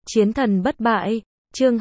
Chiến thần bất bại, chương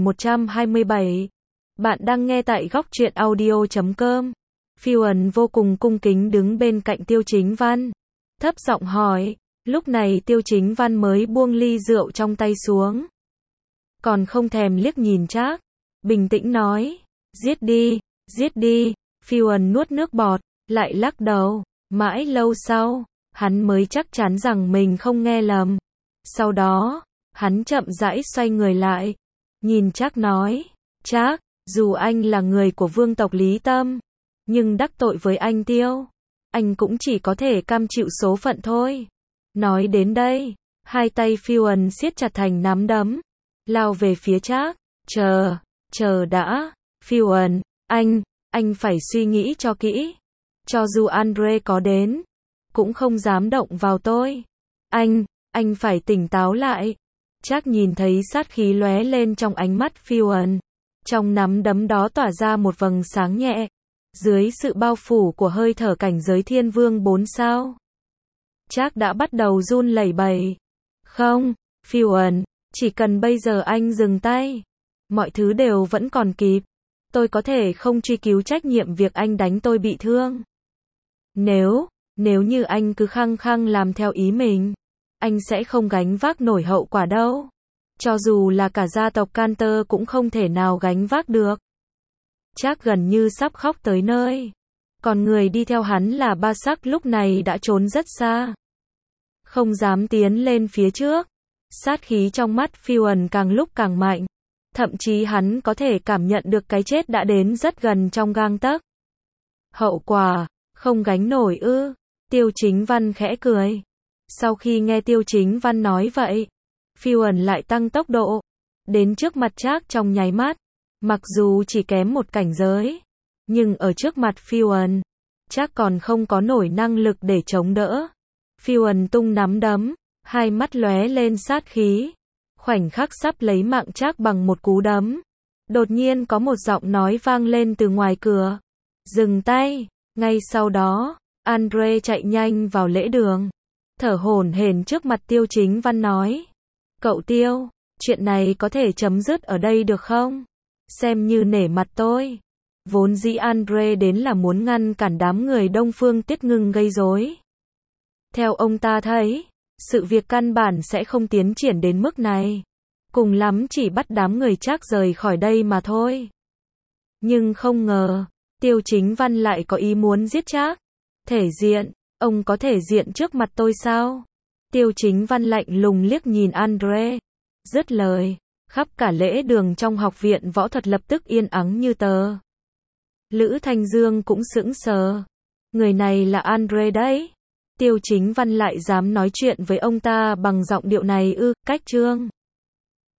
2127. Bạn đang nghe tại góc truyện audio.com. Phiêu Ẩn vô cùng cung kính đứng bên cạnh Tiêu Chính Văn. Thấp giọng hỏi, lúc này Tiêu Chính Văn mới buông ly rượu trong tay xuống. Còn không thèm liếc nhìn Trác. Bình tĩnh nói, giết đi, giết đi. Phiêu Ẩn nuốt nước bọt, lại lắc đầu. Mãi lâu sau, hắn mới chắc chắn rằng mình không nghe lầm. Sau đó, hắn chậm rãi xoay người lại, nhìn Trác nói, Trác, dù anh là người của vương tộc Lý Tâm, nhưng đắc tội với anh Tiêu, anh cũng chỉ có thể cam chịu số phận thôi. Nói đến đây, hai tay Phiêu Ẩn siết chặt thành nắm đấm, lao về phía Trác. Chờ đã, Phiêu Ẩn, anh phải suy nghĩ cho kỹ. Cho dù Andre có đến, cũng không dám động vào tôi. Anh phải tỉnh táo lại. Trác nhìn thấy sát khí lóe lên trong ánh mắt Phiêu Ẩn. Trong nắm đấm đó tỏa ra một vầng sáng nhẹ. Dưới sự bao phủ của hơi thở cảnh giới thiên vương 4 sao. Trác đã bắt đầu run lẩy bẩy. Không, Phiêu Ẩn, chỉ cần bây giờ anh dừng tay, mọi thứ đều vẫn còn kịp. Tôi có thể không truy cứu trách nhiệm việc anh đánh tôi bị thương. Nếu như anh cứ khăng khăng làm theo ý mình, anh sẽ không gánh vác nổi hậu quả đâu. Cho dù là cả gia tộc Cantor cũng không thể nào gánh vác được. Trác gần như sắp khóc tới nơi. Còn người đi theo hắn là Ba Sắc lúc này đã trốn rất xa, không dám tiến lên phía trước. Sát khí trong mắt Phiêu Ẩn càng lúc càng mạnh. Thậm chí hắn có thể cảm nhận được cái chết đã đến rất gần trong gang tấc. Hậu quả, không gánh nổi ư? Tiêu Chính Văn khẽ cười. Sau khi nghe Tiêu Chính Văn nói vậy, Phiêu Ẩn lại tăng tốc độ, đến trước mặt Trác trong nháy mắt. Mặc dù chỉ kém một cảnh giới, nhưng ở trước mặt Phiêu Ẩn, Trác còn không có nổi năng lực để chống đỡ. Phiêu Ẩn tung nắm đấm, hai mắt lóe lên sát khí. Khoảnh khắc sắp lấy mạng Trác bằng một cú đấm. Đột nhiên có một giọng nói vang lên từ ngoài cửa. Dừng tay. Ngay sau đó, Andre chạy nhanh vào lễ đường, thở hổn hển trước mặt Tiêu Chính Văn nói. Cậu Tiêu, chuyện này có thể chấm dứt ở đây được không? Xem như nể mặt tôi. Vốn dĩ Andre đến là muốn ngăn cản đám người Đông Phương Tiết Ngưng gây rối. Theo ông ta thấy, sự việc căn bản sẽ không tiến triển đến mức này. Cùng lắm chỉ bắt đám người Trác rời khỏi đây mà thôi. Nhưng không ngờ, Tiêu Chính Văn lại có ý muốn giết Trác. Thể diện, ông có thể diện trước mặt tôi sao? Tiêu Chính Văn lạnh lùng liếc nhìn Andre. Dứt lời, khắp cả lễ đường trong học viện võ thuật lập tức yên ắng như tờ. Lữ Thanh Dương cũng sững sờ. Người này là Andre đấy. Tiêu Chính Văn lại dám nói chuyện với ông ta bằng giọng điệu này ư? Cách Trương